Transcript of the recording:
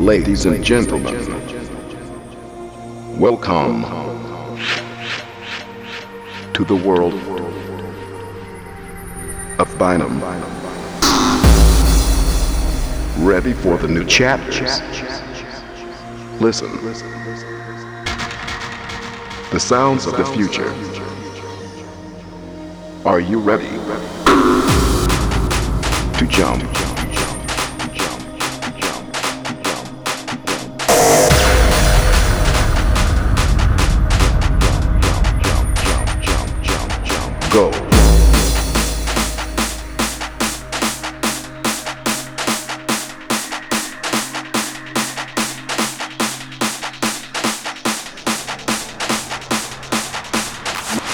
Ladies and gentlemen, welcome to the world of Bynum. Ready for the new chapters? Listen. The sounds of the future. Are you ready to jump? Go.